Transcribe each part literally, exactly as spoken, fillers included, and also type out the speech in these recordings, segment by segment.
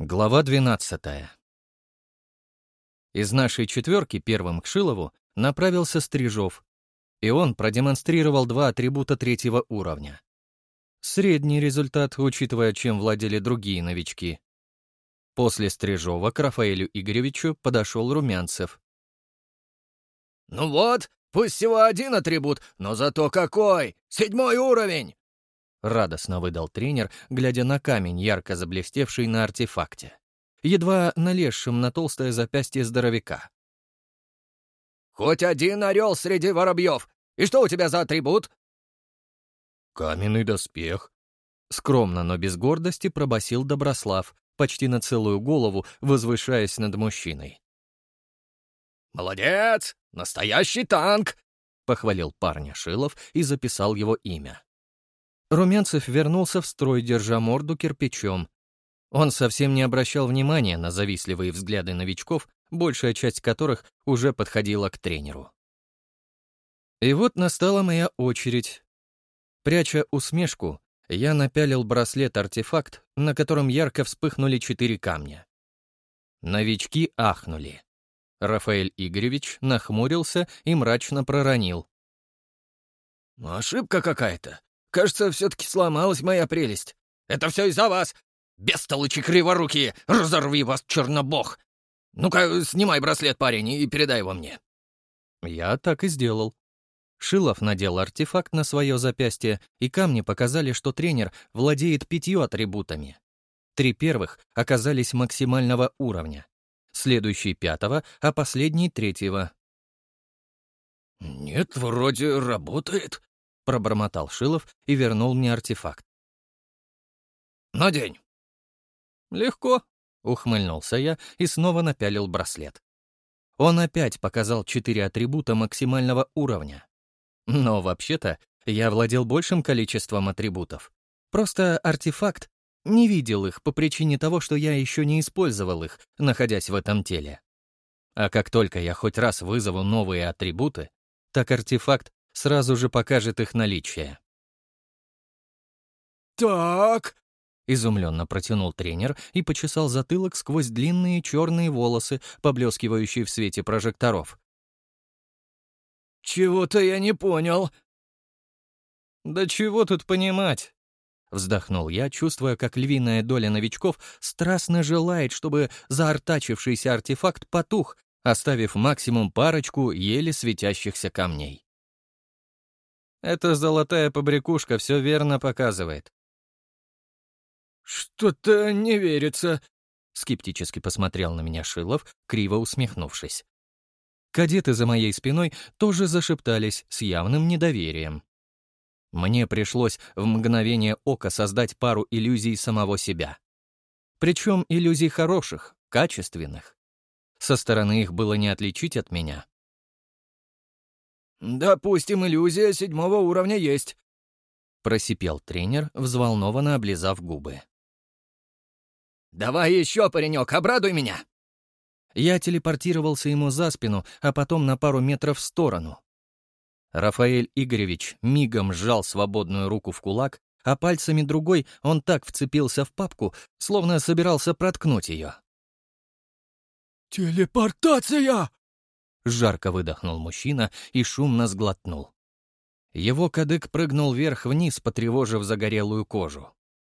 Глава двенадцатая. Из нашей четверки первым к Шилову направился Стрижов, и он продемонстрировал два атрибута третьего уровня. Средний результат, учитывая, чем владели другие новички. После Стрижова к Рафаэлю Игоревичу подошел Румянцев. «Ну вот, пусть всего один атрибут, но зато какой! Седьмой уровень!» Радостно выдал тренер, глядя на камень, ярко заблестевший на артефакте, едва налезшим на толстое запястье здоровяка. «Хоть один орел среди воробьев! И что у тебя за атрибут?» «Каменный доспех», — скромно, но без гордости пробасил Доброслав, почти на целую голову возвышаясь над мужчиной. «Молодец! Настоящий танк!» — похвалил парня Шилов и записал его имя. Румянцев вернулся в строй, держа морду кирпичом. Он совсем не обращал внимания на завистливые взгляды новичков, большая часть которых уже подходила к тренеру. И вот настала моя очередь. Пряча усмешку, я напялил браслет-артефакт, на котором ярко вспыхнули четыре камня. Новички ахнули. Рафаэль Игоревич нахмурился и мрачно проронил. «Ошибка какая-то. Кажется, все-таки сломалась моя прелесть. Это все из-за вас! Бестолочи криворукие! Разорви вас, чернобог! Ну-ка, снимай браслет, парень, и передай его мне». Я так и сделал. Шилов надел артефакт на свое запястье, и камни показали, что тренер владеет пятью атрибутами. Три первых оказались максимального уровня, следующий — пятого, а последний — третьего. «Нет, вроде работает», — пробормотал Шилов и вернул мне артефакт. «Надень». «Легко», — ухмыльнулся я и снова напялил браслет. Он опять показал четыре атрибута максимального уровня. Но вообще-то я владел большим количеством атрибутов. Просто артефакт не видел их по причине того, что я еще не использовал их, находясь в этом теле. А как только я хоть раз вызову новые атрибуты, так артефакт сразу же покажет их наличие. «Так», — изумленно протянул тренер и почесал затылок сквозь длинные черные волосы, поблескивающие в свете прожекторов. «Чего-то я не понял». «Да чего тут понимать?» — вздохнул я, чувствуя, как львиная доля новичков страстно желает, чтобы заортачившийся артефакт потух, оставив максимум парочку еле светящихся камней. Эта золотая побрякушка все верно показывает. «Что-то не верится», — скептически посмотрел на меня Шилов, криво усмехнувшись. Кадеты за моей спиной тоже зашептались с явным недоверием. Мне пришлось в мгновение ока создать пару иллюзий самого себя. Причем иллюзий хороших, качественных. Со стороны их было не отличить от меня. «Допустим, иллюзия седьмого уровня есть», — просипел тренер, взволнованно облизав губы. «Давай еще, паренек, обрадуй меня!» Я телепортировался ему за спину, а потом на пару метров в сторону. Рафаэль Игоревич мигом сжал свободную руку в кулак, а пальцами другой он так вцепился в папку, словно собирался проткнуть ее. «Телепортация!» — жарко выдохнул мужчина и шумно сглотнул. Его кадык прыгнул вверх-вниз, потревожив загорелую кожу.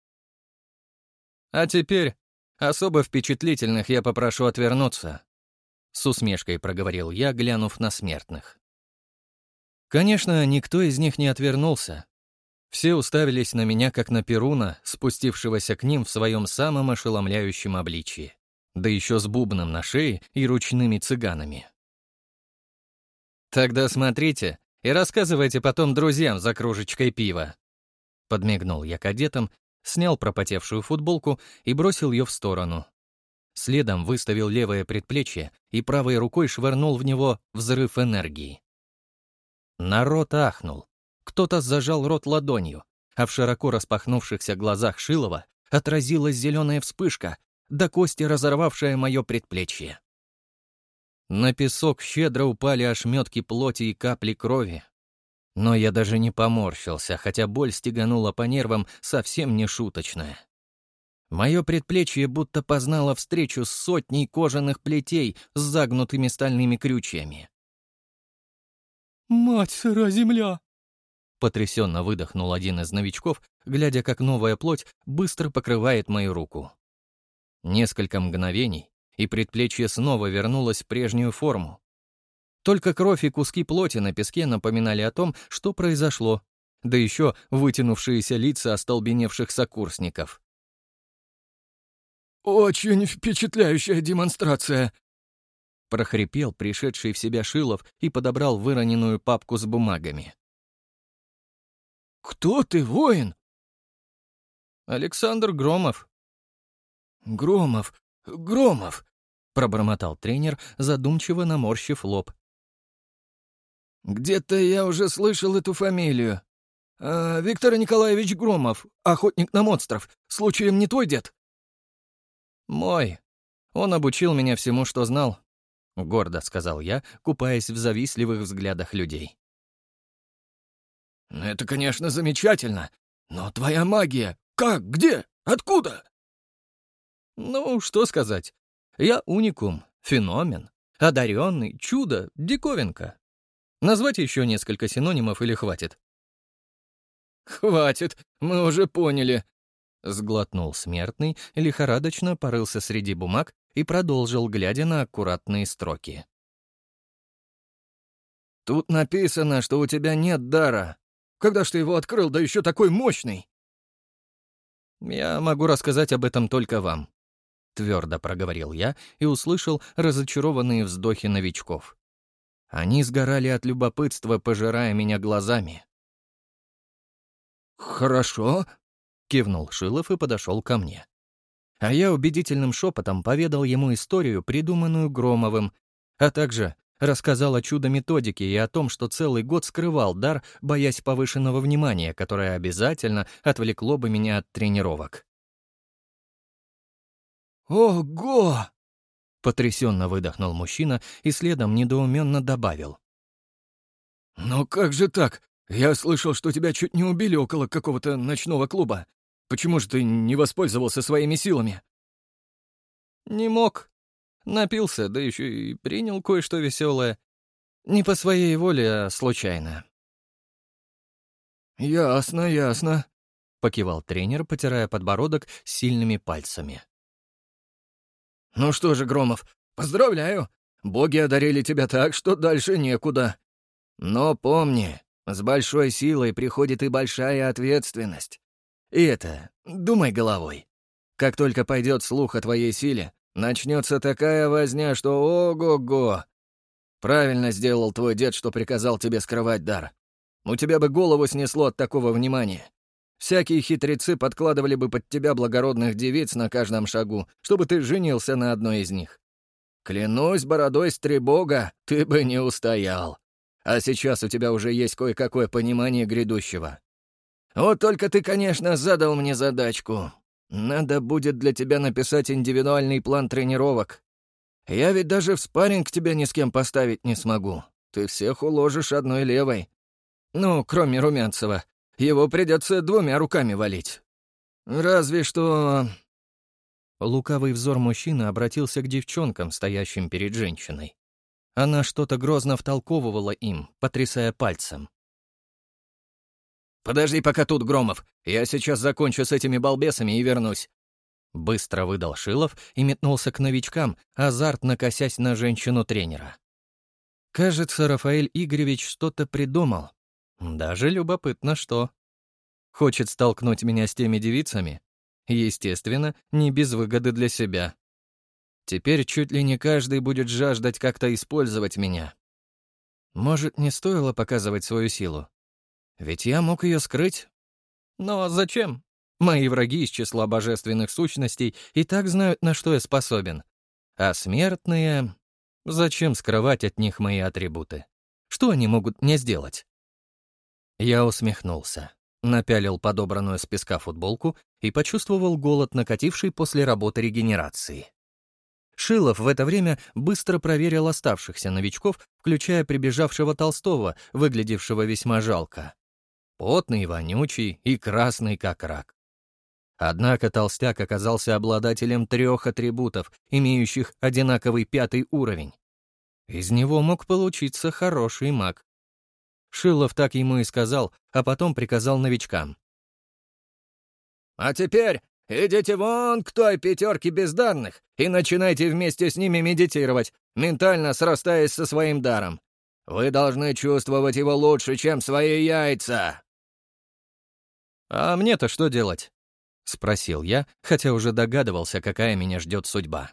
«А теперь особо впечатлительных я попрошу отвернуться», — с усмешкой проговорил я, глянув на смертных. Конечно, никто из них не отвернулся. Все уставились на меня, как на Перуна, спустившегося к ним в своем самом ошеломляющем обличии, да еще с бубном на шее и ручными цыганами. «Тогда смотрите и рассказывайте потом друзьям за кружечкой пива», — подмигнул я кадетам, снял пропотевшую футболку и бросил ее в сторону. Следом выставил левое предплечье и правой рукой швырнул в него взрыв энергии. Народ ахнул. Кто-то зажал рот ладонью, а в широко распахнувшихся глазах Шилова отразилась зеленая вспышка, до кости разорвавшая мое предплечье. На песок щедро упали ошметки плоти и капли крови. Но я даже не поморщился, хотя боль стеганула по нервам совсем не шуточная. Мое предплечье будто познало встречу с сотней кожаных плетей с загнутыми стальными крючьями. «Мать сыра земля!» Потрясенно выдохнул один из новичков, глядя, как новая плоть быстро покрывает мою руку. Несколько мгновений, и предплечье снова вернулось в прежнюю форму. Только кровь и куски плоти на песке напоминали о том, что произошло, да еще вытянувшиеся лица остолбеневших сокурсников. «Очень впечатляющая демонстрация!» — прохрипел пришедший в себя Шилов и подобрал выроненную папку с бумагами. «Кто ты, воин?» «Александр Громов». «Громов, Громов», — пробормотал тренер, задумчиво наморщив лоб. «Где-то я уже слышал эту фамилию. А, Виктор Николаевич Громов, охотник на монстров, случаем не твой дед?» «Мой. Он обучил меня всему, что знал», — гордо сказал я, купаясь в завистливых взглядах людей. «Это, конечно, замечательно, но твоя магия... Как? Где? Откуда?» «Ну, что сказать. Я уникум, феномен, одаренный, чудо, диковинка. Назвать еще несколько синонимов или хватит?» «Хватит, мы уже поняли», — сглотнул смертный, лихорадочно порылся среди бумаг и продолжил, глядя на аккуратные строки. «Тут написано, что у тебя нет дара. Когда ж ты его открыл, да еще такой мощный?» «Я могу рассказать об этом только вам», — твердо проговорил я и услышал разочарованные вздохи новичков. Они сгорали от любопытства, пожирая меня глазами. «Хорошо», — кивнул Шилов и подошел ко мне. А я убедительным шепотом поведал ему историю, придуманную Громовым, а также рассказал о чудо-методике и о том, что целый год скрывал дар, боясь повышенного внимания, которое обязательно отвлекло бы меня от тренировок. «Ого!» — потрясенно выдохнул мужчина и следом недоуменно добавил. «Но как же так? Я слышал, что тебя чуть не убили около какого-то ночного клуба. Почему же ты не воспользовался своими силами?» «Не мог. Напился, да еще и принял кое-что веселое. Не по своей воле, а случайно». «Ясно, ясно», — покивал тренер, потирая подбородок сильными пальцами. «Ну что же, Громов, поздравляю. Боги одарили тебя так, что дальше некуда. Но помни, с большой силой приходит и большая ответственность. И это, думай головой. Как только пойдет слух о твоей силе, начнется такая возня, что ого-го. Правильно сделал твой дед, что приказал тебе скрывать дар. У тебя бы голову снесло от такого внимания. Всякие хитрецы подкладывали бы под тебя благородных девиц на каждом шагу, чтобы ты женился на одной из них. Клянусь бородой стребога, ты бы не устоял. А сейчас у тебя уже есть кое-какое понимание грядущего. Вот только ты, конечно, задал мне задачку. Надо будет для тебя написать индивидуальный план тренировок. Я ведь даже в спарринг тебя ни с кем поставить не смогу. Ты всех уложишь одной левой. Ну, кроме Румянцева. Его придется двумя руками валить. Разве что...» Лукавый взор мужчины обратился к девчонкам, стоящим перед женщиной. Она что-то грозно втолковывала им, потрясая пальцем. «Подожди пока тут, Громов. Я сейчас закончу с этими балбесами и вернусь». Быстро выдал Шилов и метнулся к новичкам, азартно косясь на женщину-тренера. Кажется, Рафаэль Игоревич что-то придумал. Даже любопытно, что. Хочет столкнуть меня с теми девицами? Естественно, не без выгоды для себя. Теперь чуть ли не каждый будет жаждать как-то использовать меня. Может, не стоило показывать свою силу? Ведь я мог ее скрыть. Но зачем? Мои враги из числа божественных сущностей и так знают, на что я способен. А смертные... Зачем скрывать от них мои атрибуты? Что они могут мне сделать? Я усмехнулся, напялил подобранную с песка футболку и почувствовал голод, накативший после работы регенерации. Шилов в это время быстро проверил оставшихся новичков, включая прибежавшего Толстого, выглядевшего весьма жалко. Потный, вонючий и красный, как рак. Однако толстяк оказался обладателем трех атрибутов, имеющих одинаковый пятый уровень. Из него мог получиться хороший маг. Шилов так ему и сказал, а потом приказал новичкам. «А теперь идите вон к той пятерке бездарных и начинайте вместе с ними медитировать, ментально срастаясь со своим даром. Вы должны чувствовать его лучше, чем свои яйца». «А мне-то что делать?» — спросил я, хотя уже догадывался, какая меня ждет судьба.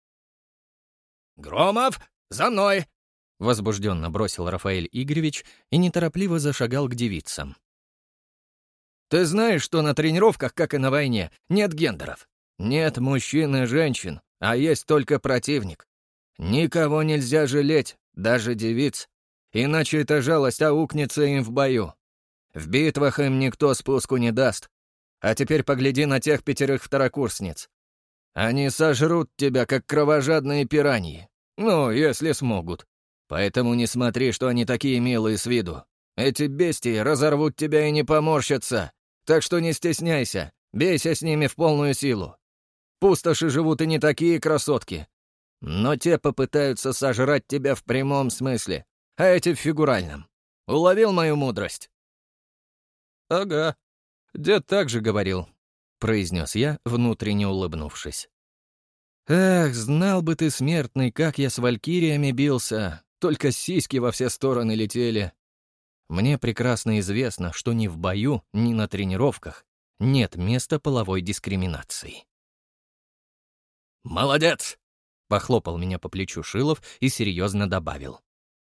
«Громов, за мной!» — возбужденно бросил Рафаэль Игоревич и неторопливо зашагал к девицам. «Ты знаешь, что на тренировках, как и на войне, нет гендеров? Нет мужчин и женщин, а есть только противник. Никого нельзя жалеть, даже девиц, иначе эта жалость аукнется им в бою. В битвах им никто спуску не даст. А теперь погляди на тех пятерых второкурсниц. Они сожрут тебя, как кровожадные пираньи. Ну, если смогут. Поэтому не смотри, что они такие милые с виду. Эти бестии разорвут тебя и не поморщатся. Так что не стесняйся, бейся с ними в полную силу. Пустоши живут и не такие красотки. Но те попытаются сожрать тебя в прямом смысле, а эти в фигуральном. Уловил мою мудрость?» «Ага, дед так же говорил», — произнес я, внутренне улыбнувшись. «Эх, знал бы ты, смертный, как я с валькириями бился, только сиськи во все стороны летели. Мне прекрасно известно, что ни в бою, ни на тренировках нет места половой дискриминации». «Молодец!» — похлопал меня по плечу Шилов и серьезно добавил.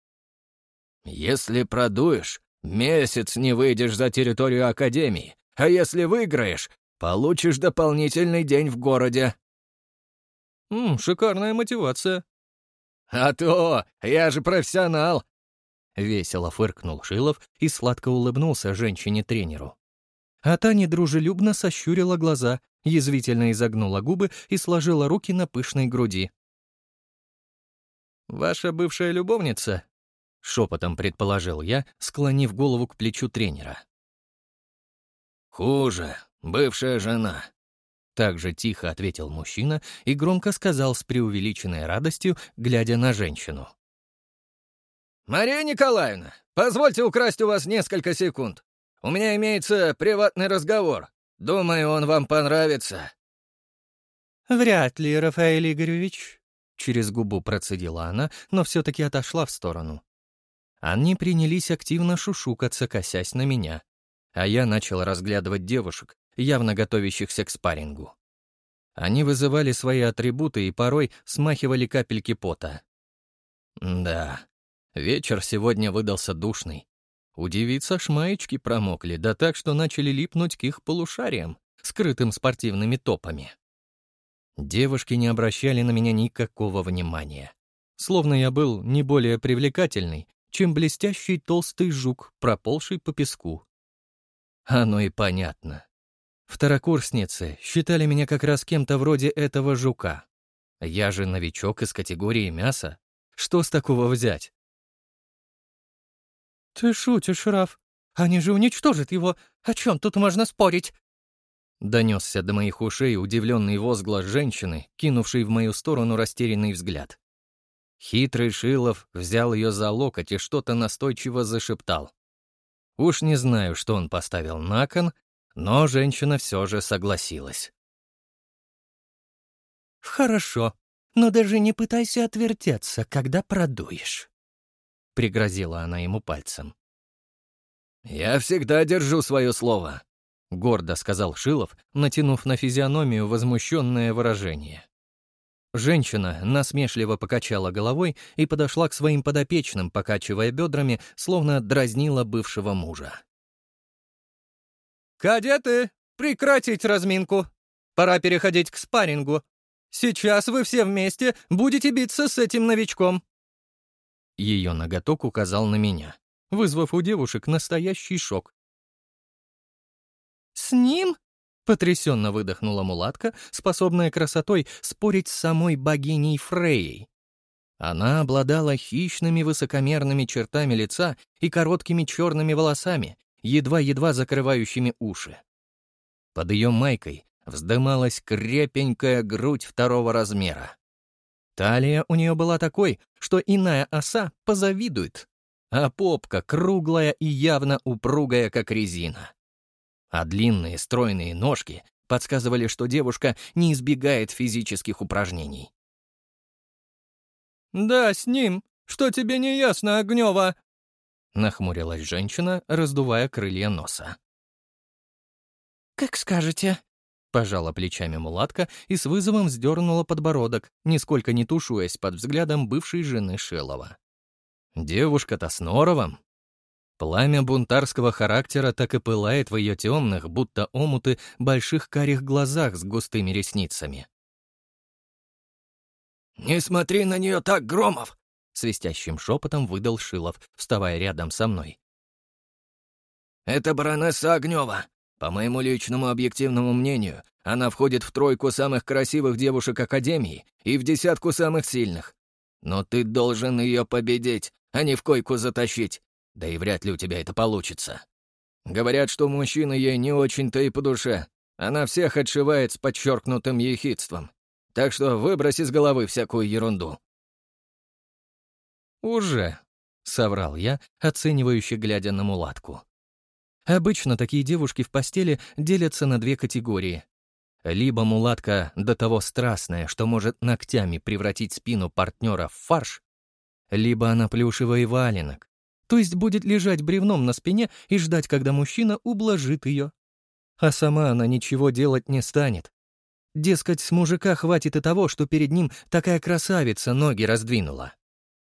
«Если продуешь, месяц не выйдешь за территорию Академии, а если выиграешь, получишь дополнительный день в городе». «М, шикарная мотивация». «А то! Я же профессионал!» Весело фыркнул Шилов и сладко улыбнулся женщине-тренеру. А та недружелюбно сощурила глаза, язвительно изогнула губы и сложила руки на пышной груди. «Ваша бывшая любовница?» — шепотом предположил я, склонив голову к плечу тренера. «Хуже. Бывшая жена», — так же тихо ответил мужчина и громко сказал с преувеличенной радостью, глядя на женщину. «Мария Николаевна, позвольте украсть у вас несколько секунд. У меня имеется приватный разговор. Думаю, он вам понравится». «Вряд ли, Рафаэль Игоревич», — через губу процедила она, но все-таки отошла в сторону. Они принялись активно шушукаться, косясь на меня, а я начал разглядывать девушек, явно готовящихся к спаррингу. Они вызывали свои атрибуты и порой смахивали капельки пота. Да, вечер сегодня выдался душный. У девиц аж маечки промокли, да так, что начали липнуть к их полушариям, скрытым спортивными топами. Девушки не обращали на меня никакого внимания. Словно я был не более привлекательный, чем блестящий толстый жук, проползший по песку. Оно и понятно. Второкурсницы считали меня как раз кем-то вроде этого жука. Я же новичок из категории мяса. Что с такого взять? «Ты шутишь, Раф? Они же уничтожат его. О чем тут можно спорить?» Донесся до моих ушей удивленный возглас женщины, кинувшей в мою сторону растерянный взгляд. Хитрый Шилов взял ее за локоть и что-то настойчиво зашептал. Уж не знаю, что он поставил на кон, но женщина все же согласилась. «Хорошо, но даже не пытайся отвертеться, когда продуешь», — пригрозила она ему пальцем. «Я всегда держу свое слово», — гордо сказал Шилов, натянув на физиономию возмущенное выражение. Женщина насмешливо покачала головой и подошла к своим подопечным, покачивая бедрами, словно дразнила бывшего мужа. «Кадеты, прекратить разминку. Пора переходить к спаррингу. Сейчас вы все вместе будете биться с этим новичком». Ее ноготок указал на меня, вызвав у девушек настоящий шок. «С ним?» — потрясенно выдохнула мулатка, способная красотой спорить с самой богиней Фрейей. Она обладала хищными высокомерными чертами лица и короткими черными волосами, едва-едва закрывающими уши. Под ее майкой вздымалась крепенькая грудь второго размера. Талия у нее была такой, что иная оса позавидует, а попка круглая и явно упругая, как резина. А длинные стройные ножки подсказывали, что девушка не избегает физических упражнений. «Да, с ним. Что тебе не ясно, Огнева?» — нахмурилась женщина, раздувая крылья носа. «Как скажете», — пожала плечами мулатка и с вызовом вздернула подбородок, нисколько не тушуясь под взглядом бывшей жены Шилова. Девушка-то с норовом. Пламя бунтарского характера так и пылает в ее темных, будто омуты, больших карих глазах с густыми ресницами. «Не смотри на нее так, Громов!» — свистящим шепотом выдал Шилов, вставая рядом со мной. «Это баронесса Огнева. По моему личному объективному мнению, она входит в тройку самых красивых девушек Академии и в десятку самых сильных. Но ты должен ее победить, а не в койку затащить. Да и вряд ли у тебя это получится. Говорят, что мужчины ей не очень-то и по душе. Она всех отшивает с подчеркнутым ехидством. Так что выбрось из головы всякую ерунду». «Уже», — соврал я, оценивающе глядя на мулатку. Обычно такие девушки в постели делятся на две категории. Либо мулатка до того страстная, что может ногтями превратить спину партнера в фарш, либо она плюшевый валенок, то есть будет лежать бревном на спине и ждать, когда мужчина ублажит ее. А сама она ничего делать не станет. Дескать, с мужика хватит и того, что перед ним такая красавица ноги раздвинула.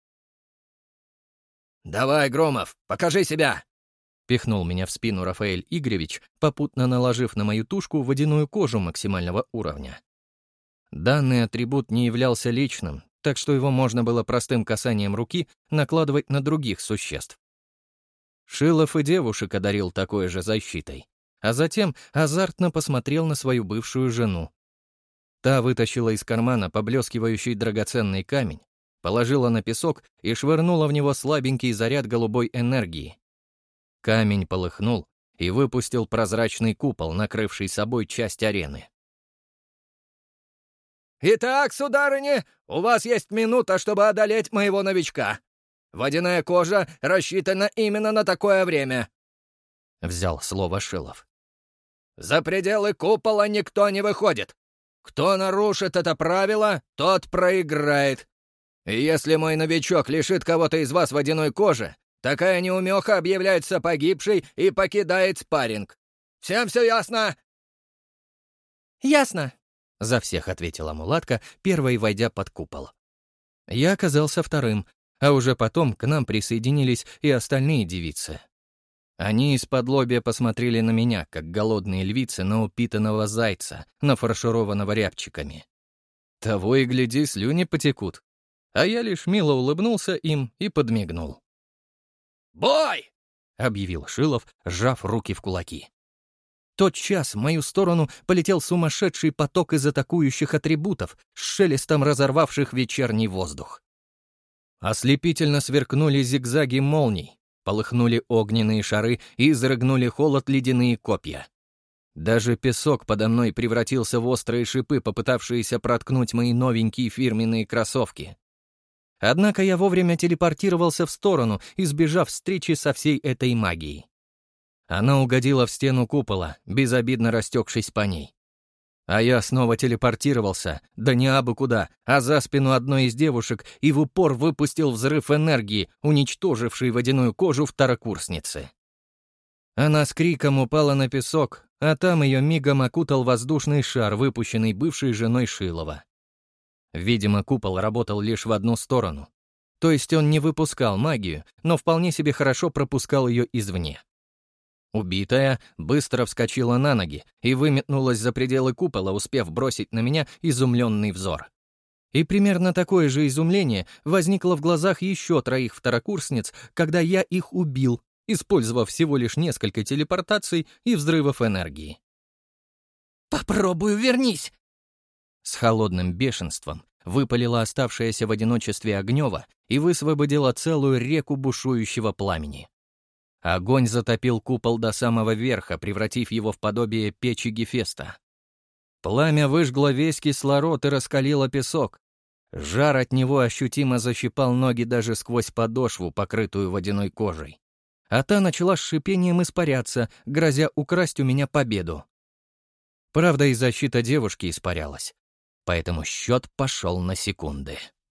«Давай, Громов, покажи себя!» — пихнул меня в спину Рафаэль Игоревич, попутно наложив на мою тушку водяную кожу максимального уровня. Данный атрибут не являлся личным, так что его можно было простым касанием руки накладывать на других существ. Шилов и девушек одарил такой же защитой, а затем азартно посмотрел на свою бывшую жену. Та вытащила из кармана поблескивающий драгоценный камень, положила на песок и швырнула в него слабенький заряд голубой энергии. Камень полыхнул и выпустил прозрачный купол, накрывший собой часть арены. «Итак, сударыни, у вас есть минута, чтобы одолеть моего новичка. Водяная кожа рассчитана именно на такое время», — взял слово Шилов. «За пределы купола никто не выходит. Кто нарушит это правило, тот проиграет. И если мой новичок лишит кого-то из вас водяной кожи, такая неумеха объявляется погибшей и покидает спарринг. Всем все ясно?» «Ясно», — за всех ответила мулатка, первой войдя под купол. Я оказался вторым, а уже потом к нам присоединились и остальные девицы. Они из-под лобья посмотрели на меня, как голодные львицы на упитанного зайца, нафаршированного рябчиками. Того и гляди, слюни потекут. А я лишь мило улыбнулся им и подмигнул. «Бой!» — объявил Шилов, сжав руки в кулаки. Тотчас в мою сторону полетел сумасшедший поток из атакующих атрибутов, с шелестом разорвавших вечерний воздух. Ослепительно сверкнули зигзаги молний, полыхнули огненные шары и изрыгнули холод ледяные копья. Даже песок подо мной превратился в острые шипы, попытавшиеся проткнуть мои новенькие фирменные кроссовки. Однако я вовремя телепортировался в сторону, избежав встречи со всей этой магией. Она угодила в стену купола, безобидно растекшись по ней. А я снова телепортировался, да не абы куда, а за спину одной из девушек и в упор выпустил взрыв энергии, уничтоживший водяную кожу второкурсницы. Она с криком упала на песок, а там ее мигом окутал воздушный шар, выпущенный бывшей женой Шилова. Видимо, купол работал лишь в одну сторону. То есть он не выпускал магию, но вполне себе хорошо пропускал ее извне. Убитая быстро вскочила на ноги и выметнулась за пределы купола, успев бросить на меня изумленный взор. И примерно такое же изумление возникло в глазах еще троих второкурсниц, когда я их убил, использовав всего лишь несколько телепортаций и взрывов энергии. «Попробую, вернись!» С холодным бешенством выпалила оставшаяся в одиночестве Огнева и высвободила целую реку бушующего пламени. Огонь затопил купол до самого верха, превратив его в подобие печи Гефеста. Пламя выжгло весь кислород и раскалило песок. Жар от него ощутимо защипал ноги даже сквозь подошву, покрытую водяной кожей. А та начала с шипением испаряться, грозя украсть у меня победу. Правда, и защита девушки испарялась. Поэтому счет пошел на секунды.